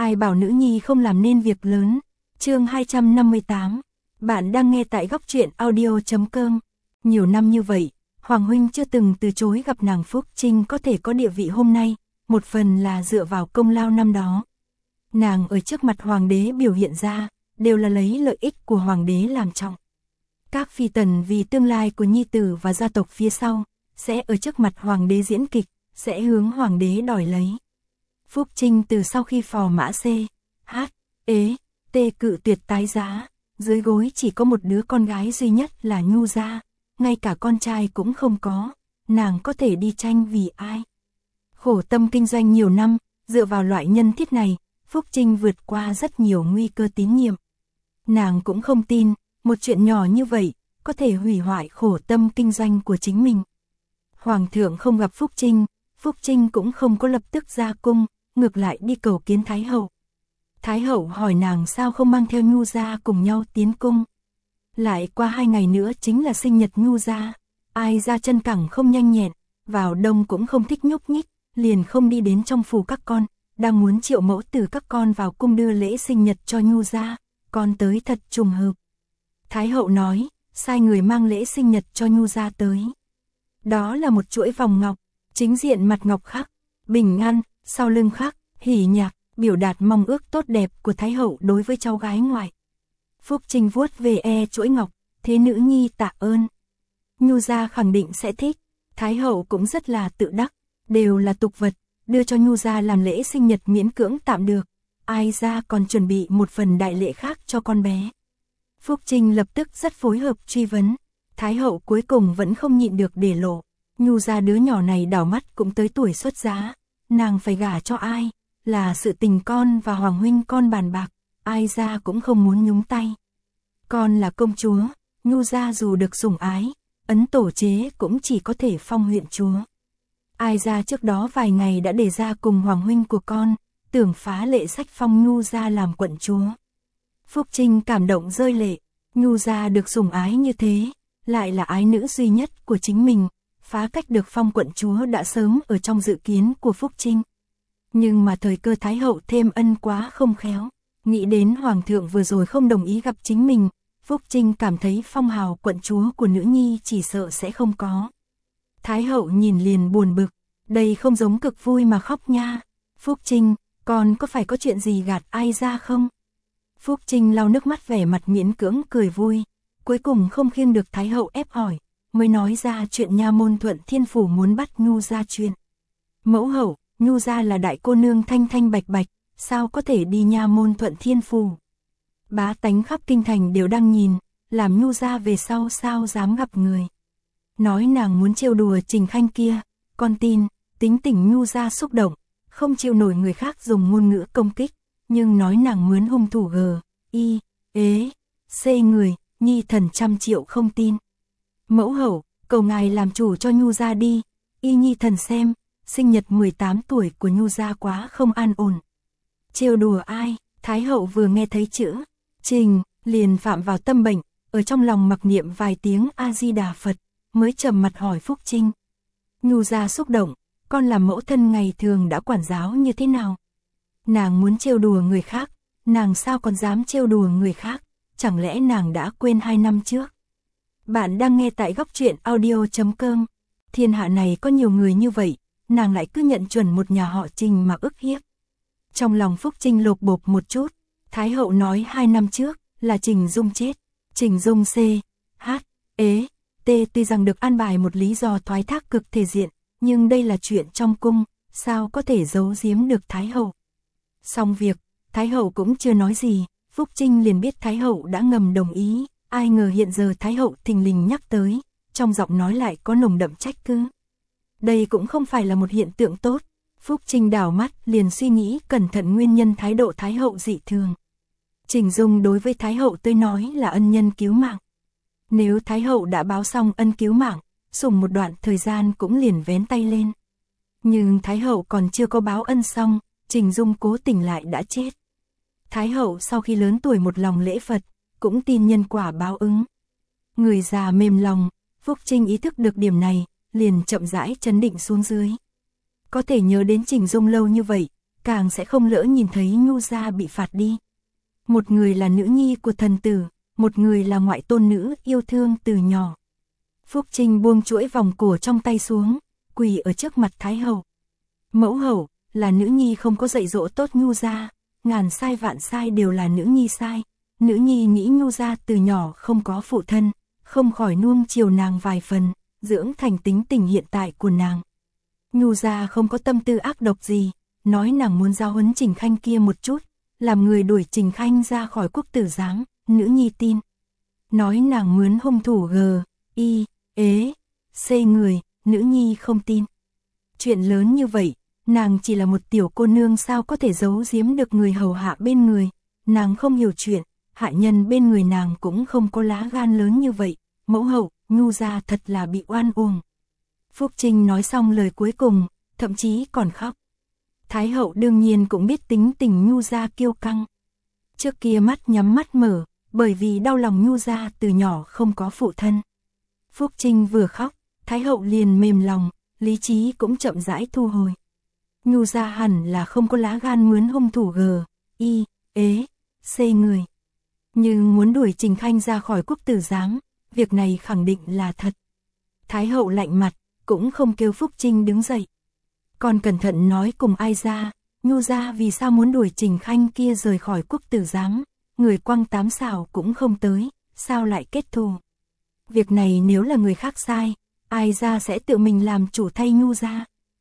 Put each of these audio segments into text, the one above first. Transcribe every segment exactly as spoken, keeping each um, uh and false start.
Ai bảo nữ nhi không làm nên việc lớn. Chương hai trăm năm mươi tám. Bạn đang nghe tại góc truyện audio chấm com. Nhiều năm như vậy, Hoàng huynh chưa từng từ chối gặp nàng Phúc Trinh có thể có địa vị hôm nay, một phần là dựa vào công lao năm đó. Nàng ở trước mặt hoàng đế biểu hiện ra, đều là lấy lợi ích của hoàng đế làm trọng. Các phi tần vì tương lai của nhi tử và gia tộc phía sau, sẽ ở trước mặt hoàng đế diễn kịch, sẽ hướng hoàng đế đòi lấy. Phúc Trinh từ sau khi phò mã C, H, ế, T cự tuyệt tái giá, dưới gối chỉ có một đứa con gái duy nhất là Nhu gia, ngay cả con trai cũng không có, nàng có thể đi tranh vì ai. Khổ tâm kinh doanh nhiều năm, dựa vào loại nhân thiết này, Phúc Trinh vượt qua rất nhiều nguy cơ tín nhiệm. Nàng cũng không tin, một chuyện nhỏ như vậy, có thể hủy hoại khổ tâm kinh doanh của chính mình. Hoàng thượng không gặp Phúc Trinh, Phúc Trinh cũng không có lập tức ra cung, ngược lại đi cầu kiến Thái hậu. Thái hậu hỏi nàng sao không mang theo Nhu gia cùng nhau tiến cung. Lại qua hai ngày nữa chính là sinh nhật Nhu gia, ai ra chân cẳng không nhanh nhẹn, vào đông cũng không thích nhúc nhích, liền không đi đến trong phủ các con, đang muốn triệu mẫu từ các con vào cung đưa lễ sinh nhật cho Nhu gia, con tới thật trùng hợp. Thái hậu nói, sai người mang lễ sinh nhật cho Nhu gia tới. Đó là một chuỗi vòng ngọc, chính diện mặt ngọc khắc, bình an, sau lưng khắc, hỉ nhạc, biểu đạt mong ước tốt đẹp của Thái hậu đối với cháu gái ngoại. Phúc Trinh vuốt về e chuỗi ngọc, thế nữ nhi tạ ơn. Nhu gia khẳng định sẽ thích, Thái hậu cũng rất là tự đắc, đều là tục vật, đưa cho Nhu gia làm lễ sinh nhật miễn cưỡng tạm được, ai ra còn chuẩn bị một phần đại lễ khác cho con bé. Phúc Trinh lập tức rất phối hợp truy vấn, Thái hậu cuối cùng vẫn không nhịn được để lộ, Nhu gia đứa nhỏ này đảo mắt cũng tới tuổi xuất giá, nàng phải gả cho ai, là sự tình con và Hoàng huynh con bàn bạc, ai ra cũng không muốn nhúng tay. Con là công chúa, Nhu gia dù được sủng ái, ấn tổ chế cũng chỉ có thể phong huyện chúa. Ai ra trước đó vài ngày đã đề ra cùng Hoàng huynh của con, tưởng phá lệ sách phong Nhu gia làm quận chúa. Phúc Trinh cảm động rơi lệ, Nhu gia được sủng ái như thế, lại là ái nữ duy nhất của chính mình, phá cách được phong quận chúa đã sớm ở trong dự kiến của Phúc Trinh. Nhưng mà thời cơ Thái hậu thêm ân quá không khéo, nghĩ đến Hoàng thượng vừa rồi không đồng ý gặp chính mình, Phúc Trinh cảm thấy phong hào quận chúa của nữ nhi chỉ sợ sẽ không có. Thái hậu nhìn liền buồn bực, đây không giống cực vui mà khóc nha. Phúc Trinh, con có phải có chuyện gì gạt ai ra không? Phúc Trinh lau nước mắt vẻ mặt miễn cưỡng cười vui, cuối cùng không khiêng được Thái hậu ép hỏi, mới nói ra chuyện nha môn Thuận Thiên Phủ muốn bắt Nhu gia chuyện. Mẫu hậu, Nhu gia là đại cô nương thanh thanh bạch bạch, sao có thể đi nha môn Thuận Thiên Phủ? Bá tánh khắp kinh thành đều đang nhìn, làm Nhu gia về sau sao dám gặp người. Nói nàng muốn trêu đùa Trình Khanh kia, con tin, tính tình Nhu gia xúc động, không chịu nổi người khác dùng ngôn ngữ công kích, nhưng nói nàng mướn hung thủ g, y, ế, c người, nhi thần trăm triệu không tin. Mẫu hậu, cầu ngài làm chủ cho Nhu gia đi, y nhi thần xem, sinh nhật mười tám tuổi của Nhu gia quá không an ổn. Trêu đùa ai? Thái hậu vừa nghe thấy chữ Trình, liền phạm vào tâm bệnh, ở trong lòng mặc niệm vài tiếng A-di-đà Phật, mới trầm mặt hỏi Phúc Trinh. Nhu gia xúc động, con làm mẫu thân ngày thường đã quản giáo như thế nào? Nàng muốn trêu đùa người khác, nàng sao còn dám trêu đùa người khác, chẳng lẽ nàng đã quên hai năm trước? Bạn đang nghe tại góc truyện audio chấm com. Thiên hạ này có nhiều người như vậy, nàng lại cứ nhận chuẩn một nhà họ Trình mà ức hiếp. Trong lòng Phúc Trinh lột bột một chút, Thái hậu nói hai năm trước là Trình Dung chết. Trình Dung C, H, ế, T tuy rằng được an bài một lý do thoái thác cực thể diện, nhưng đây là chuyện trong cung, sao có thể giấu giếm được Thái hậu. Xong việc, Thái hậu cũng chưa nói gì, Phúc Trinh liền biết Thái hậu đã ngầm đồng ý, ai ngờ hiện giờ Thái hậu thình lình nhắc tới, trong giọng nói lại có nồng đậm trách cứ. Đây cũng không phải là một hiện tượng tốt, Phúc Trinh đảo mắt liền suy nghĩ cẩn thận nguyên nhân thái độ Thái hậu dị thường. Trình Dung đối với Thái hậu tôi nói là ân nhân cứu mạng. Nếu Thái hậu đã báo xong ân cứu mạng, sủng một đoạn thời gian cũng liền vén tay lên. Nhưng Thái hậu còn chưa có báo ân xong, Trình Dung cố tình lại đã chết. Thái hậu sau khi lớn tuổi một lòng lễ Phật, cũng tin nhân quả báo ứng. Người già mềm lòng, Phúc Trinh ý thức được điểm này, liền chậm rãi trấn định xuống dưới. Có thể nhớ đến Trình Dung lâu như vậy, càng sẽ không lỡ nhìn thấy Nhu gia bị phạt đi. Một người là nữ nhi của thần tử, một người là ngoại tôn nữ yêu thương từ nhỏ. Phúc Trinh buông chuỗi vòng cổ trong tay xuống, quỳ ở trước mặt Thái hậu. Mẫu hậu, là nữ nhi không có dạy dỗ tốt Nhu gia, ngàn sai vạn sai đều là nữ nhi sai. Nữ nhi nghĩ Nhu gia từ nhỏ không có phụ thân, không khỏi nuông chiều nàng vài phần, dưỡng thành tính tình hiện tại của nàng. Nhu gia không có tâm tư ác độc gì, nói nàng muốn giao huấn Trình Khanh kia một chút, làm người đuổi Trình Khanh ra khỏi quốc tử giám, nữ nhi tin. Nói nàng mướn hung thủ g, y, ế, c người, nữ nhi không tin. Chuyện lớn như vậy, nàng chỉ là một tiểu cô nương sao có thể giấu giếm được người hầu hạ bên người, nàng không hiểu chuyện, hạ nhân bên người nàng cũng không có lá gan lớn như vậy, mẫu hậu, Nhu gia thật là bị oan uổng. Phúc Trinh nói xong lời cuối cùng, thậm chí còn khóc. Thái hậu đương nhiên cũng biết tính tình Nhu gia kiêu căng. Trước kia mắt nhắm mắt mở, bởi vì đau lòng Nhu gia từ nhỏ không có phụ thân. Phúc Trinh vừa khóc, Thái hậu liền mềm lòng, lý trí cũng chậm rãi thu hồi. Nhu gia hẳn là không có lá gan mướn hung thủ g, y, ế, c người. Nhưng muốn đuổi Trình Khanh ra khỏi quốc tử giám, việc này khẳng định là thật. Thái hậu lạnh mặt, cũng không kêu Phúc Trinh đứng dậy. Còn cẩn thận nói cùng ai ra, Nhu gia vì sao muốn đuổi Trình Khanh kia rời khỏi quốc tử giám, người quăng tám xảo cũng không tới, sao lại kết thù. Việc này nếu là người khác sai, ai ra sẽ tự mình làm chủ thay Nhu gia.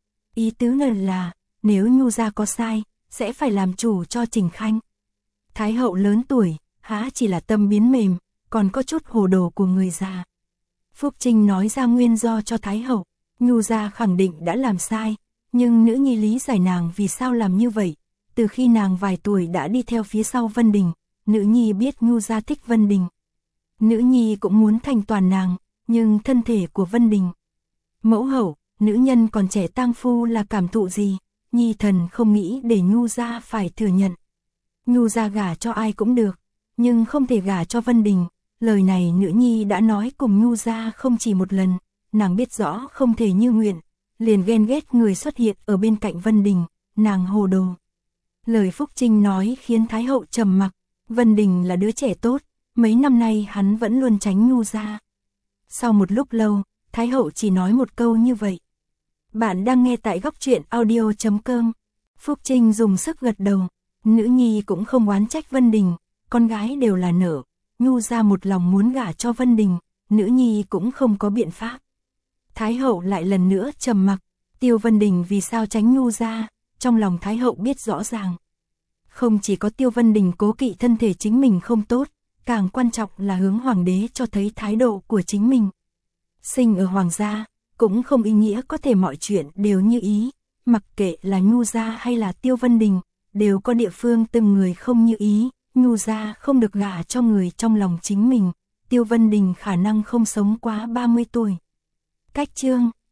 Ý tứ này là, nếu Nhu gia có sai, sẽ phải làm chủ cho Trình Khanh. Thái hậu lớn tuổi, há chỉ là tâm biến mềm, còn có chút hồ đồ của người già. Phúc Trinh nói ra nguyên do cho Thái hậu, Nhu gia khẳng định đã làm sai, nhưng nữ nhi lý giải nàng vì sao làm như vậy. Từ khi nàng vài tuổi đã đi theo phía sau Vân Đình, nữ nhi biết Nhu gia thích Vân Đình. Nữ nhi cũng muốn thành toàn nàng, nhưng thân thể của Vân Đình. Mẫu hậu, nữ nhân còn trẻ tang phu là cảm thụ gì, nhi thần không nghĩ để Nhu gia phải thừa nhận. Nhu gia gả cho ai cũng được, nhưng không thể gả cho Vân Đình. Lời này nữ nhi đã nói cùng Nhu gia không chỉ một lần, nàng biết rõ không thể như nguyện, liền ghen ghét người xuất hiện ở bên cạnh Vân Đình, nàng hồ đồ. Lời Phúc Trinh nói khiến Thái hậu trầm mặc, Vân Đình là đứa trẻ tốt, mấy năm nay hắn vẫn luôn tránh Nhu gia. Sau một lúc lâu, Thái hậu chỉ nói một câu như vậy. Bạn đang nghe tại góc truyện audio chấm com. Phúc Trinh dùng sức gật đầu, nữ nhi cũng không oán trách Vân Đình, con gái đều là nợ, Nhu gia một lòng muốn gả cho Vân Đình, nữ nhi cũng không có biện pháp. Thái hậu lại lần nữa trầm mặc, Tiêu Vân Đình vì sao tránh Nhu gia, trong lòng Thái hậu biết rõ ràng. Không chỉ có Tiêu Vân Đình cố kỵ thân thể chính mình không tốt, càng quan trọng là hướng hoàng đế cho thấy thái độ của chính mình. Sinh ở hoàng gia, cũng không ý nghĩa có thể mọi chuyện đều như ý, mặc kệ là Nhu gia hay là Tiêu Vân Đình, đều có địa phương từng người không như ý, Nhu gia không được gả cho người trong lòng chính mình, Tiêu Vân Đình khả năng không sống quá ba mươi tuổi. Cách chương